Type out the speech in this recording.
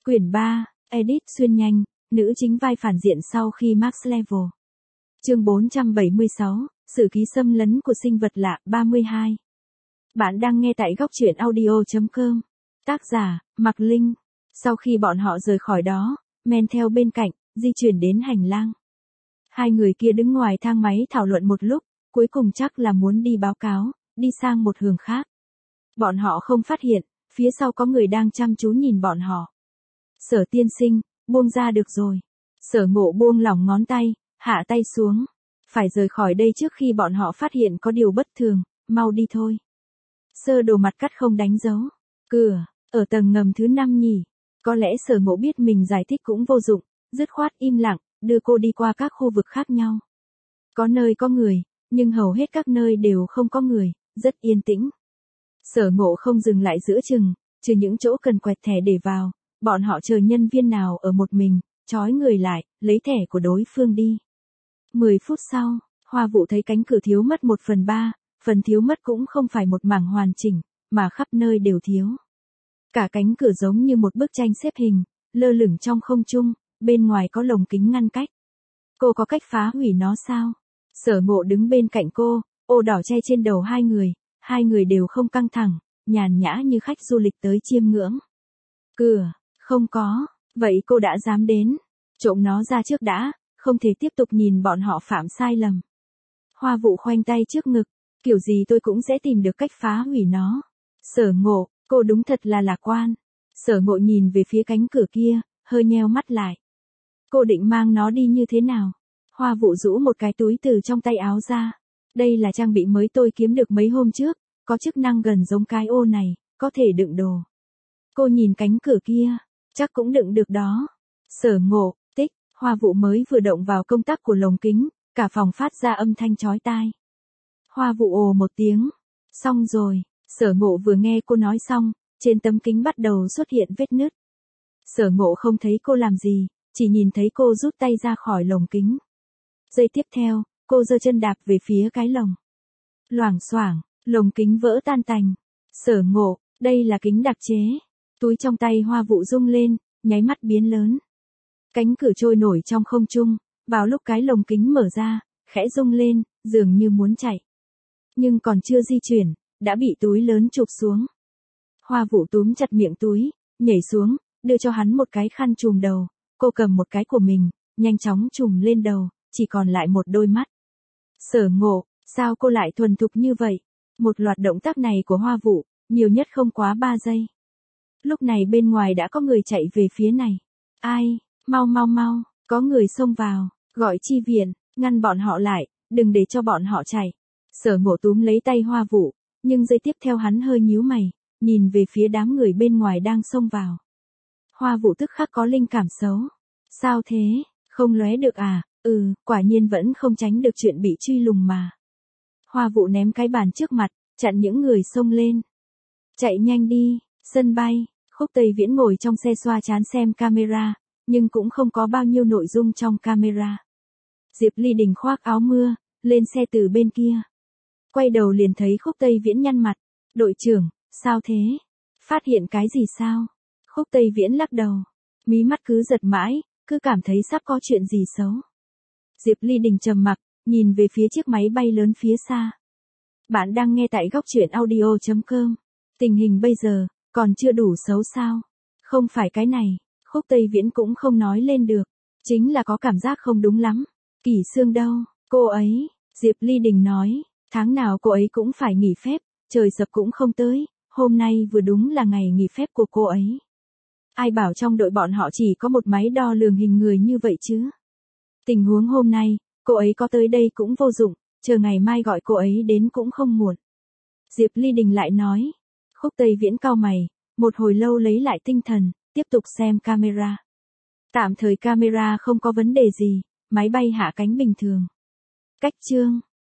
Quyển 3, Edit xuyên nhanh, nữ chính vai phản diện sau khi Max Level. Chương 476, Sử ký xâm lấn của sinh vật lạ 32. Bạn đang nghe tại góc truyện audio.com. Tác giả, Mạc Linh. Sau khi bọn họ rời khỏi đó, men theo bên cạnh, di chuyển đến hành lang. Hai người kia đứng ngoài thang máy thảo luận một lúc, cuối cùng chắc là muốn đi báo cáo, đi sang một hướng khác. Bọn họ không phát hiện, phía sau có người đang chăm chú nhìn bọn họ. Sở tiên sinh, buông ra được rồi. Sở Ngộ buông lỏng ngón tay, hạ tay xuống. Phải rời khỏi đây trước khi bọn họ phát hiện có điều bất thường, mau đi thôi. Sơ Đồ mặt cắt không đánh dấu. Cửa, ở tầng ngầm thứ 5 nhỉ. Có lẽ Sở Ngộ biết mình giải thích cũng vô dụng, dứt khoát im lặng, đưa cô đi qua các khu vực khác nhau. Có nơi có người, nhưng hầu hết các nơi đều không có người, rất yên tĩnh. Sở Ngộ không dừng lại giữa chừng, trừ những chỗ cần quẹt thẻ để vào, bọn họ chờ nhân viên nào ở một mình, trói người lại, lấy thẻ của đối phương đi. 10 phút sau, Hoa Vũ thấy cánh cửa thiếu mất 1/3, phần thiếu mất cũng không phải một mảng hoàn chỉnh, mà khắp nơi đều thiếu. Cả cánh cửa giống như một bức tranh xếp hình, lơ lửng trong không trung, bên ngoài có lồng kính ngăn cách. Cô có cách phá hủy nó sao? Sở Ngộ đứng bên cạnh cô, ô đỏ che trên đầu hai người đều không căng thẳng, nhàn nhã như khách du lịch tới chiêm ngưỡng. Cửa, không có, vậy cô đã dám đến, trộm nó ra trước đã, không thể tiếp tục nhìn bọn họ phạm sai lầm. Hoa Vũ khoanh tay trước ngực, kiểu gì tôi cũng sẽ tìm được cách phá hủy nó. Sở Ngộ, cô đúng thật là lạc quan. Sở Ngộ nhìn về phía cánh cửa kia, hơi nheo mắt lại. Cô định mang nó đi như thế nào? Hoa Vũ rũ một cái túi từ trong tay áo ra. Đây là trang bị mới tôi kiếm được mấy hôm trước, có chức năng gần giống cái ô này, có thể đựng đồ. Cô nhìn cánh cửa kia, chắc cũng đựng được đó. Sở Ngộ, tích, Hoa Vũ mới vừa động vào công tắc của lồng kính, cả phòng phát ra âm thanh chói tai. Hoa Vũ ồ một tiếng. Xong rồi, Sở Ngộ vừa nghe cô nói xong, trên tấm kính bắt đầu xuất hiện vết nứt. Sở Ngộ không thấy cô làm gì, chỉ nhìn thấy cô rút tay ra khỏi lồng kính. Giây tiếp theo, cô giơ chân đạp về phía cái lồng. Loảng xoảng, lồng kính vỡ tan tành. Sở Ngộ, đây là kính đặc chế. Túi trong tay Hoa Vũ rung lên, nháy mắt biến lớn. Cánh cửa trôi nổi trong không trung, vào lúc cái lồng kính mở ra, khẽ rung lên, dường như muốn chạy. Nhưng còn chưa di chuyển, đã bị túi lớn chụp xuống. Hoa Vũ túm chặt miệng túi, nhảy xuống, đưa cho hắn một cái khăn trùm đầu, cô cầm một cái của mình, nhanh chóng trùm lên đầu, chỉ còn lại một đôi mắt. Sở Ngộ, sao cô lại thuần thục như vậy? Một loạt động tác này của Hoa Vũ, nhiều nhất không quá 3 giây. Lúc này bên ngoài đã có người chạy về phía này. Ai, mau, có người xông vào, gọi chi viện, ngăn bọn họ lại, đừng để cho bọn họ chạy. Sở Ngộ túm lấy tay Hoa Vũ, nhưng giây tiếp theo hắn hơi nhíu mày, nhìn về phía đám người bên ngoài đang xông vào. Hoa Vũ tức khắc có linh cảm xấu. Sao thế, không lóe được à? Quả nhiên vẫn không tránh được chuyện bị truy lùng mà. Hoa Vũ ném cái bàn trước mặt, chặn những người xông lên. Chạy nhanh đi, sân bay. Khúc Tây Viễn ngồi trong xe xoa chán xem camera, nhưng cũng không có bao nhiêu nội dung trong camera. Diệp Ly Đình khoác áo mưa, lên xe từ bên kia. Quay đầu liền thấy Khúc Tây Viễn nhăn mặt. Đội trưởng, sao thế? Phát hiện cái gì sao? Khúc Tây Viễn lắc đầu. Mí mắt cứ giật mãi, cứ cảm thấy sắp có chuyện gì xấu. Diệp Ly Đình trầm mặc, nhìn về phía chiếc máy bay lớn phía xa. Bạn đang nghe tại góc truyện audio.com. Tình hình bây giờ, còn chưa đủ xấu sao? Không phải cái này, Khúc Tây Viễn cũng không nói lên được. Chính là có cảm giác không đúng lắm. Kỷ Sương đâu, cô ấy, Diệp Ly Đình nói, tháng nào cô ấy cũng phải nghỉ phép, trời sập cũng không tới, hôm nay vừa đúng là ngày nghỉ phép của cô ấy. Ai bảo trong đội bọn họ chỉ có một máy đo lường hình người như vậy chứ? Tình huống hôm nay, cô ấy có tới đây cũng vô dụng, chờ ngày mai gọi cô ấy đến cũng không muộn. Diệp Ly Đình lại nói. Khúc Tây Viễn cau mày, một hồi lâu lấy lại tinh thần, tiếp tục xem camera. Tạm thời camera không có vấn đề gì, máy bay hạ cánh bình thường. Cách chương.